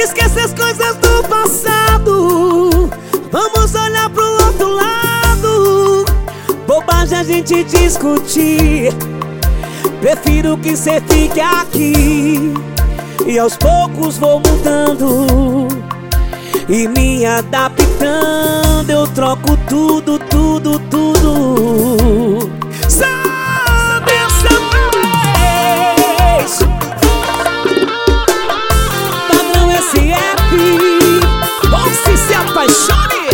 Esquece as coisas do passado, vamos olhar pro outro lado. Bobagem a gente discutir, prefiro que cê fique aqui. E aos poucos vou mudando e me adaptando. Eu troco tudo, tudo, tudo. Só dessa vez. Padrão SF, ou se apaixone.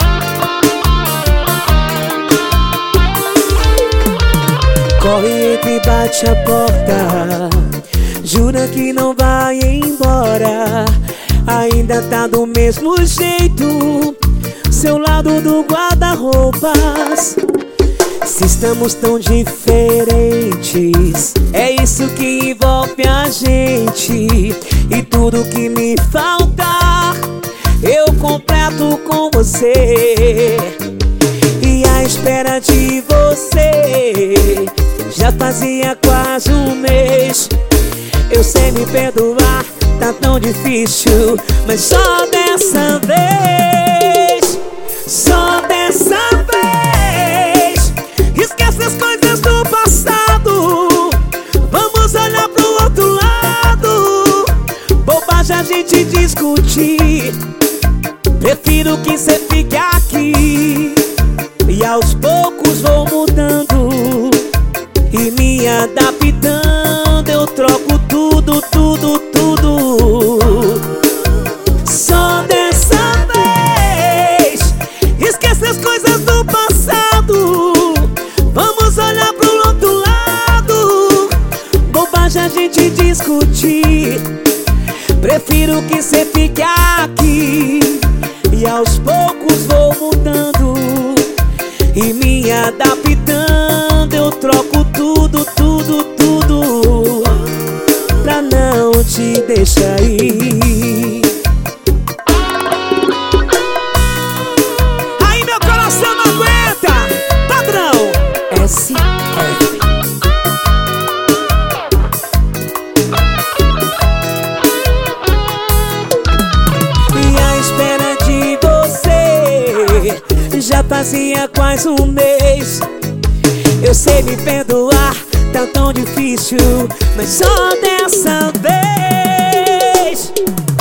Corre, entra e bate a porta, jura que não vai embora. Ainda tá do mesmo jeito, seu lado do guarda-roupas. Se estamos tão diferentes, é isso que envolve a gente. E tudo que me faltar, eu completo com você. E a espera de você já fazia quase um mês. Eu sei me perdoar, tá tão difícil, mas só dessa vez, só dessa vez. Esquece as coisas do passado, vamos olhar pro outro lado. Bobagem a gente discutir, prefiro que cê fique aqui. E aos poucos vou mudando e me adaptando. Eu troco tudo, tudo, tudo. Só dessa vez. Esquece as coisas do passado, vamos olhar pro outro lado. Bobagem a gente discutir, prefiro que cê fique aqui. E aos poucos vou mudando e me adaptando. Eu troco tudo, tudo, tudo, pra não te deixar ir. Aí meu coração não aguenta. Padrão SF. E a espera de você já fazia quase um mês. Eu sei me perdoar, tá tão difícil, mas só dessa vez,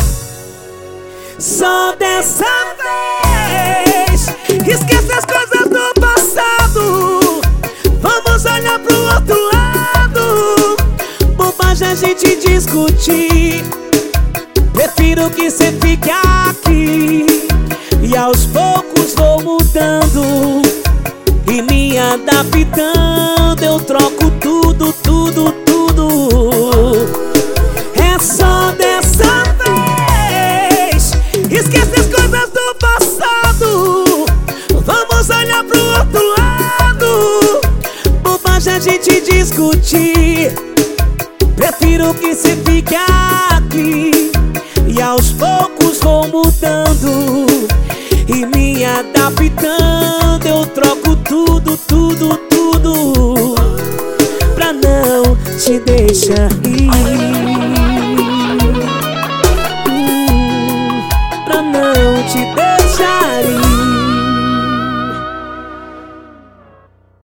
só dessa vez. Esquece as coisas do passado, vamos olhar pro outro lado. Bobagem a gente discutir, prefiro que cê fique aqui. E aos poucos vou mudando e me adaptando. Eu troco tudo, tudo, tudo. É só dessa vez. Esquece as coisas do passado, vamos olhar pro outro lado. Bobagem a gente discutir, prefiro que cê fique aqui. E aos poucos vou mudando e me adaptando. Eu troco tudo, tudo, tudo, pra não te deixar ir.